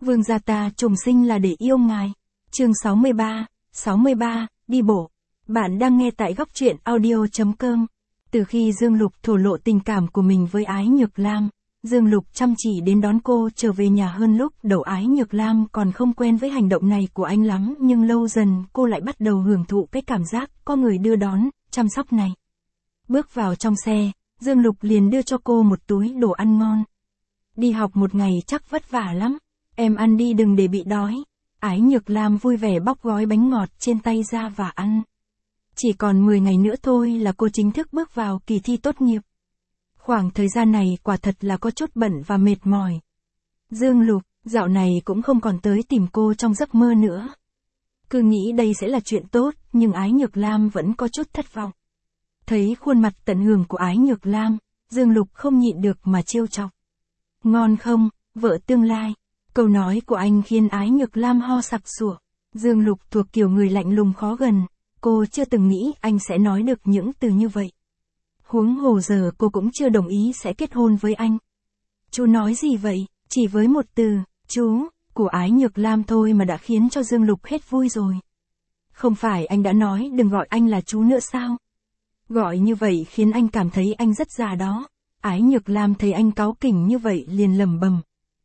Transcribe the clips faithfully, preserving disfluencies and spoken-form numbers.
Vương gia ta trùng sinh là để yêu ngài. Chương sáu mươi ba, sáu mươi ba, đi bộ. Bạn đang nghe tại góc truyện audio chấm com. Từ khi Dương Lục thổ lộ tình cảm của mình với Ái Nhược Lam, Dương Lục chăm chỉ đến đón cô trở về nhà hơn lúc đầu. Ái Nhược Lam còn không quen với hành động này của anh lắm, nhưng lâu dần cô lại bắt đầu hưởng thụ cái cảm giác có người đưa đón, chăm sóc này. Bước vào trong xe, Dương Lục liền đưa cho cô một túi đồ ăn ngon. Đi học một ngày chắc vất vả lắm, em ăn đi đừng để bị đói. Ái Nhược Lam vui vẻ bóc gói bánh ngọt trên tay ra và ăn. Chỉ còn mười ngày nữa thôi là cô chính thức bước vào kỳ thi tốt nghiệp. Khoảng thời gian này quả thật là có chút bận và mệt mỏi. Dương Lục, dạo này cũng không còn tới tìm cô trong giấc mơ nữa. Cứ nghĩ đây sẽ là chuyện tốt, nhưng Ái Nhược Lam vẫn có chút thất vọng. Thấy khuôn mặt tận hưởng của Ái Nhược Lam, Dương Lục không nhịn được mà trêu chọc. Ngon không, vợ tương lai? Câu nói của anh khiến Ái Nhược Lam ho sặc sụa. Dương Lục thuộc kiểu người lạnh lùng khó gần, cô chưa từng nghĩ anh sẽ nói được những từ như vậy. Huống hồ giờ cô cũng chưa đồng ý sẽ kết hôn với anh. Chú nói gì vậy? Chỉ với một từ, chú, của Ái Nhược Lam thôi mà đã khiến cho Dương Lục hết vui rồi. Không phải anh đã nói đừng gọi anh là chú nữa sao? Gọi như vậy khiến anh cảm thấy anh rất già đó. Ái Nhược Lam thấy anh cáu kỉnh như vậy liền lẩm bẩm.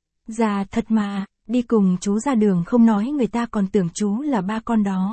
Già thật mà, đi cùng chú ra đường không nói người ta còn tưởng chú là ba con đó.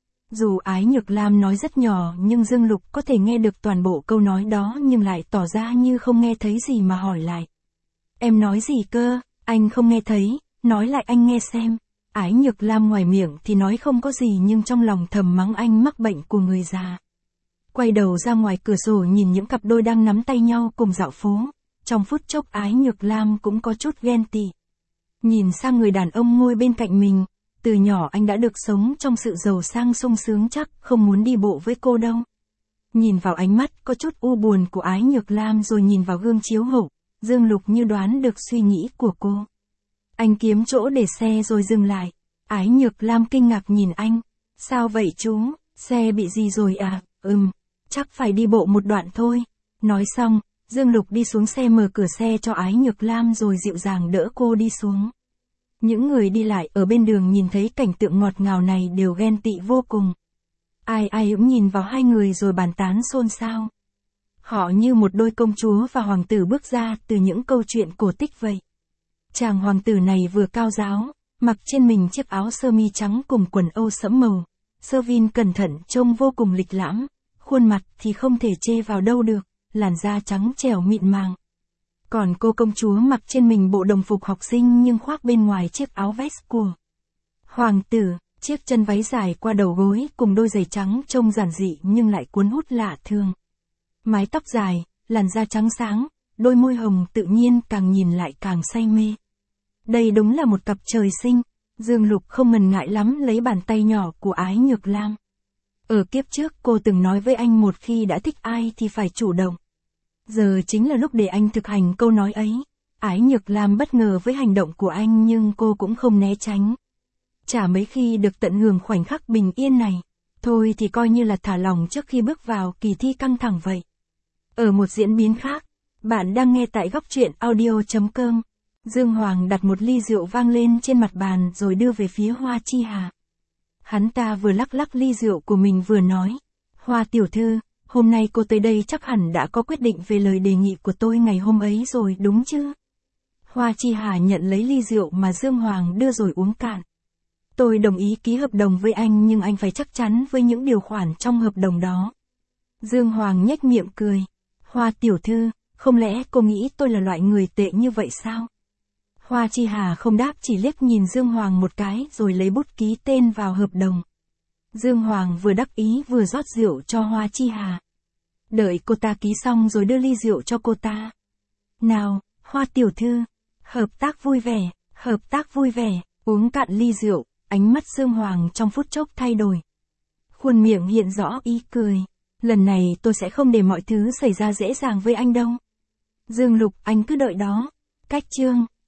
Dù Ái Nhược Lam nói rất nhỏ nhưng Dương Lục có thể nghe được toàn bộ câu nói đó nhưng lại tỏ ra như không nghe thấy gì mà hỏi lại. Em nói gì cơ, anh không nghe thấy, nói lại anh nghe xem. Ái Nhược Lam ngoài miệng thì nói không có gì nhưng trong lòng thầm mắng anh mắc bệnh của người già. Quay đầu ra ngoài cửa sổ nhìn những cặp đôi đang nắm tay nhau cùng dạo phố. Trong phút chốc Ái Nhược Lam cũng có chút ghen tị. Nhìn sang người đàn ông ngồi bên cạnh mình, từ nhỏ anh đã được sống trong sự giàu sang sung sướng chắc không muốn đi bộ với cô đâu. Nhìn vào ánh mắt có chút u buồn của Ái Nhược Lam rồi nhìn vào gương chiếu hậu, Dương Lục như đoán được suy nghĩ của cô. Anh kiếm chỗ để xe rồi dừng lại. Ái Nhược Lam kinh ngạc nhìn anh. Sao vậy chú, xe bị gì rồi à? Ừm, chắc phải đi bộ một đoạn thôi. Nói xong, Dương Lục đi xuống xe mở cửa xe cho Ái Nhược Lam rồi dịu dàng đỡ cô đi xuống. Những người đi lại ở bên đường nhìn thấy cảnh tượng ngọt ngào này đều ghen tị vô cùng. Ai ai cũng nhìn vào hai người rồi bàn tán xôn xao. Họ như một đôi công chúa và hoàng tử bước ra từ những câu chuyện cổ tích vậy. Chàng hoàng tử này vừa cao ráo, mặc trên mình chiếc áo sơ mi trắng cùng quần âu sẫm màu. Sơ vin cẩn thận trông vô cùng lịch lãm, khuôn mặt thì không thể chê vào đâu được, làn da trắng trẻo mịn màng. Còn cô công chúa mặc trên mình bộ đồng phục học sinh nhưng khoác bên ngoài chiếc áo vest của hoàng tử, chiếc chân váy dài qua đầu gối cùng đôi giày trắng trông giản dị nhưng lại cuốn hút lạ thường. Mái tóc dài, làn da trắng sáng, đôi môi hồng tự nhiên càng nhìn lại càng say mê. Đây đúng là một cặp trời sinh. Dương Lục không ngần ngại lắm lấy bàn tay nhỏ của Ái Nhược Lam. Ở kiếp trước cô từng nói với anh một khi đã thích ai thì phải chủ động. Giờ chính là lúc để anh thực hành câu nói ấy. Ái Nhược Lam bất ngờ với hành động của anh nhưng cô cũng không né tránh. Chả mấy khi được tận hưởng khoảnh khắc bình yên này. Thôi thì coi như là thả lỏng trước khi bước vào kỳ thi căng thẳng vậy. Ở một diễn biến khác, bạn đang nghe tại góc truyện audio chấm com. Dương Hoàng đặt một ly rượu vang lên trên mặt bàn rồi đưa về phía Hoa Chi Hà. Hắn ta vừa lắc lắc ly rượu của mình vừa nói. Hoa tiểu thư, hôm nay cô tới đây chắc hẳn đã có quyết định về lời đề nghị của tôi ngày hôm ấy rồi đúng chứ? Hoa Chi Hà nhận lấy ly rượu mà Dương Hoàng đưa rồi uống cạn. Tôi đồng ý ký hợp đồng với anh nhưng anh phải chắc chắn với những điều khoản trong hợp đồng đó. Dương Hoàng nhếch miệng cười. Hoa tiểu thư, không lẽ cô nghĩ tôi là loại người tệ như vậy sao? Hoa Chi Hà không đáp chỉ liếc nhìn Dương Hoàng một cái rồi lấy bút ký tên vào hợp đồng. Dương Hoàng vừa đắc ý vừa rót rượu cho Hoa Chi Hà. Đợi cô ta ký xong rồi đưa ly rượu cho cô ta. Nào, Hoa tiểu thư, hợp tác vui vẻ, hợp tác vui vẻ, uống cạn ly rượu, ánh mắt Dương Hoàng trong phút chốc thay đổi. Khuôn miệng hiện rõ ý cười. Lần này tôi sẽ không để mọi thứ xảy ra dễ dàng với anh đâu. Dương Lục, anh cứ đợi đó. Cách chương